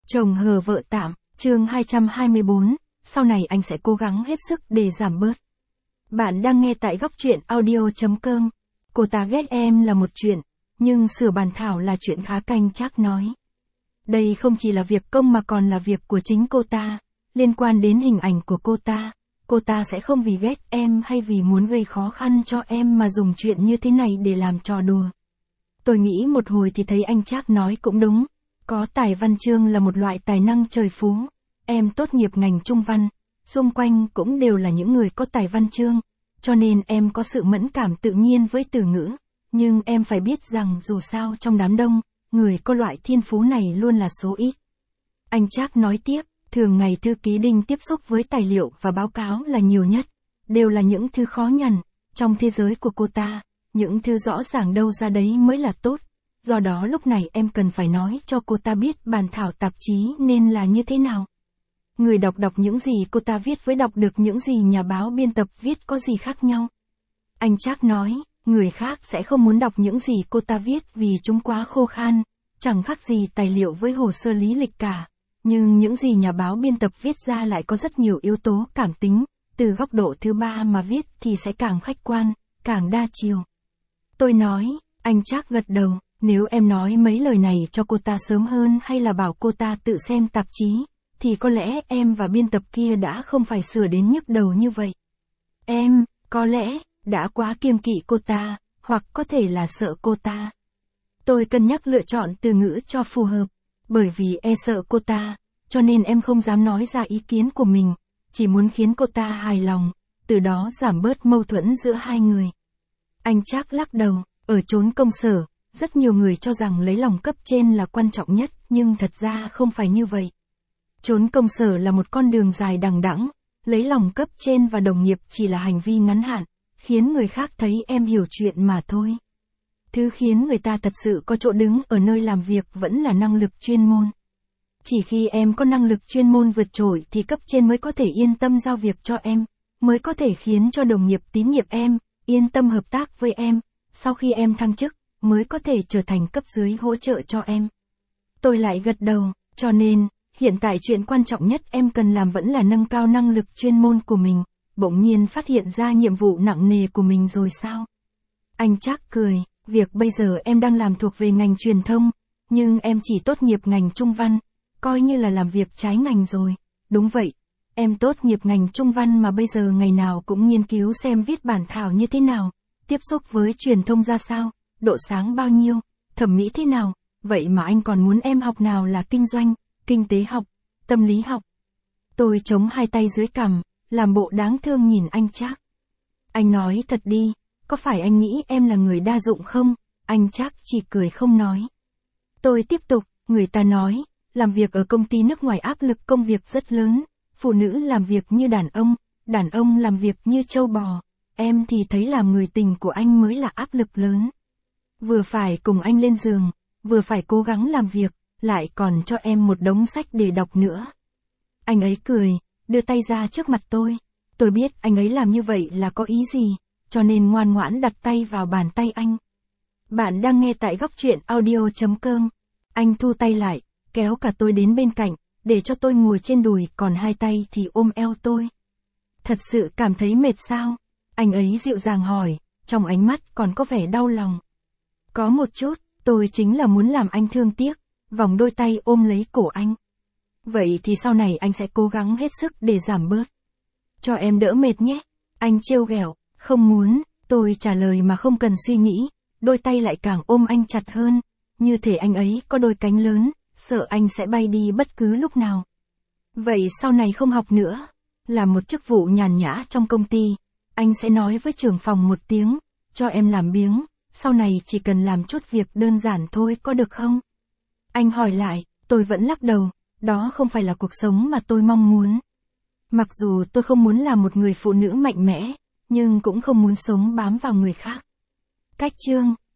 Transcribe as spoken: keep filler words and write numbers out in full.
Chồng hờ vợ tạm, chương hai trăm hai mươi bốn, sau này anh sẽ cố gắng hết sức để giảm bớt. Bạn đang nghe tại góc truyện audio chấm com. Cô ta ghét em là một chuyện, nhưng sửa bàn thảo là chuyện khá, Canh Trác nói. Đây không chỉ là việc công mà còn là việc của chính cô ta, liên quan đến hình ảnh của cô ta. Cô ta sẽ không vì ghét em hay vì muốn gây khó khăn cho em mà dùng chuyện như thế này để làm trò đùa. Tôi nghĩ một hồi thì thấy anh Trác nói cũng đúng. Có tài văn chương là một loại tài năng trời phú. Em tốt nghiệp ngành Trung văn, xung quanh cũng đều là những người có tài văn chương, cho nên em có sự mẫn cảm tự nhiên với từ ngữ. Nhưng em phải biết rằng dù sao trong đám đông, người có loại thiên phú này luôn là số ít. Anh Trác nói tiếp, thường ngày thư ký Đinh tiếp xúc với tài liệu và báo cáo là nhiều nhất. Đều là những thứ khó nhằn, trong thế giới của cô ta, những thứ rõ ràng đâu ra đấy mới là tốt. Do đó lúc này em cần phải nói cho cô ta biết bản thảo tạp chí nên là như thế nào. Người đọc đọc những gì cô ta viết với đọc được những gì nhà báo biên tập viết có gì khác nhau. Anh Trác nói, người khác sẽ không muốn đọc những gì cô ta viết vì chúng quá khô khan, chẳng khác gì tài liệu với hồ sơ lý lịch cả. Nhưng những gì nhà báo biên tập viết ra lại có rất nhiều yếu tố cảm tính, từ góc độ thứ ba mà viết thì sẽ càng khách quan, càng đa chiều. Tôi nói, anh Trác gật đầu. Nếu em nói mấy lời này cho cô ta sớm hơn hay là bảo cô ta tự xem tạp chí, thì có lẽ em và biên tập kia đã không phải sửa đến nhức đầu như vậy. Em, có lẽ, đã quá kiêng kỵ cô ta, hoặc có thể là sợ cô ta. Tôi cân nhắc lựa chọn từ ngữ cho phù hợp, bởi vì e sợ cô ta, cho nên em không dám nói ra ý kiến của mình, chỉ muốn khiến cô ta hài lòng, từ đó giảm bớt mâu thuẫn giữa hai người. Anh Trác lắc đầu, ở chốn công sở, rất nhiều người cho rằng lấy lòng cấp trên là quan trọng nhất, nhưng thật ra không phải như vậy. Chốn công sở là một con đường dài đằng đẵng, lấy lòng cấp trên và đồng nghiệp chỉ là hành vi ngắn hạn, khiến người khác thấy em hiểu chuyện mà thôi. Thứ khiến người ta thật sự có chỗ đứng ở nơi làm việc vẫn là năng lực chuyên môn. Chỉ khi em có năng lực chuyên môn vượt trội thì cấp trên mới có thể yên tâm giao việc cho em, mới có thể khiến cho đồng nghiệp tín nhiệm em, yên tâm hợp tác với em, sau khi em thăng chức, mới có thể trở thành cấp dưới hỗ trợ cho em. Tôi lại gật đầu, cho nên, hiện tại chuyện quan trọng nhất em cần làm vẫn là nâng cao năng lực chuyên môn của mình. Bỗng nhiên phát hiện ra nhiệm vụ nặng nề của mình rồi sao? Anh Trác cười, việc bây giờ em đang làm thuộc về ngành truyền thông, nhưng em chỉ tốt nghiệp ngành Trung văn, coi như là làm việc trái ngành rồi. Đúng vậy, em tốt nghiệp ngành Trung văn mà bây giờ ngày nào cũng nghiên cứu xem viết bản thảo như thế nào, tiếp xúc với truyền thông ra sao, độ sáng bao nhiêu, thẩm mỹ thế nào, vậy mà anh còn muốn em học nào là kinh doanh, kinh tế học, tâm lý học. Tôi chống hai tay dưới cằm, làm bộ đáng thương nhìn anh Trác. Anh nói thật đi, có phải anh nghĩ em là người đa dụng không? Anh Trác chỉ cười không nói. Tôi tiếp tục, người ta nói, làm việc ở công ty nước ngoài áp lực công việc rất lớn, phụ nữ làm việc như đàn ông, đàn ông làm việc như trâu bò, em thì thấy làm người tình của anh mới là áp lực lớn. Vừa phải cùng anh lên giường, vừa phải cố gắng làm việc, lại còn cho em một đống sách để đọc nữa. Anh ấy cười, đưa tay ra trước mặt tôi. Tôi biết anh ấy làm như vậy là có ý gì, cho nên ngoan ngoãn đặt tay vào bàn tay anh. Bạn đang nghe tại góc truyện audio chấm com. Anh thu tay lại, kéo cả tôi đến bên cạnh, để cho tôi ngồi trên đùi, còn hai tay thì ôm eo tôi. Thật sự cảm thấy mệt sao? Anh ấy dịu dàng hỏi, trong ánh mắt còn có vẻ đau lòng. Có một chút, tôi chính là muốn làm anh thương tiếc, vòng đôi tay ôm lấy cổ anh. Vậy thì sau này anh sẽ cố gắng hết sức để giảm bớt. Cho em đỡ mệt nhé. Anh trêu ghẹo, không muốn, tôi trả lời mà không cần suy nghĩ, đôi tay lại càng ôm anh chặt hơn, như thể anh ấy có đôi cánh lớn, sợ anh sẽ bay đi bất cứ lúc nào. Vậy sau này không học nữa, làm một chức vụ nhàn nhã trong công ty, anh sẽ nói với trưởng phòng một tiếng, cho em làm biếng. Sau này chỉ cần làm chút việc đơn giản thôi có được không? Anh hỏi lại, tôi vẫn lắc đầu, đó không phải là cuộc sống mà tôi mong muốn. Mặc dù tôi không muốn là một người phụ nữ mạnh mẽ, nhưng cũng không muốn sống bám vào người khác. Cách chương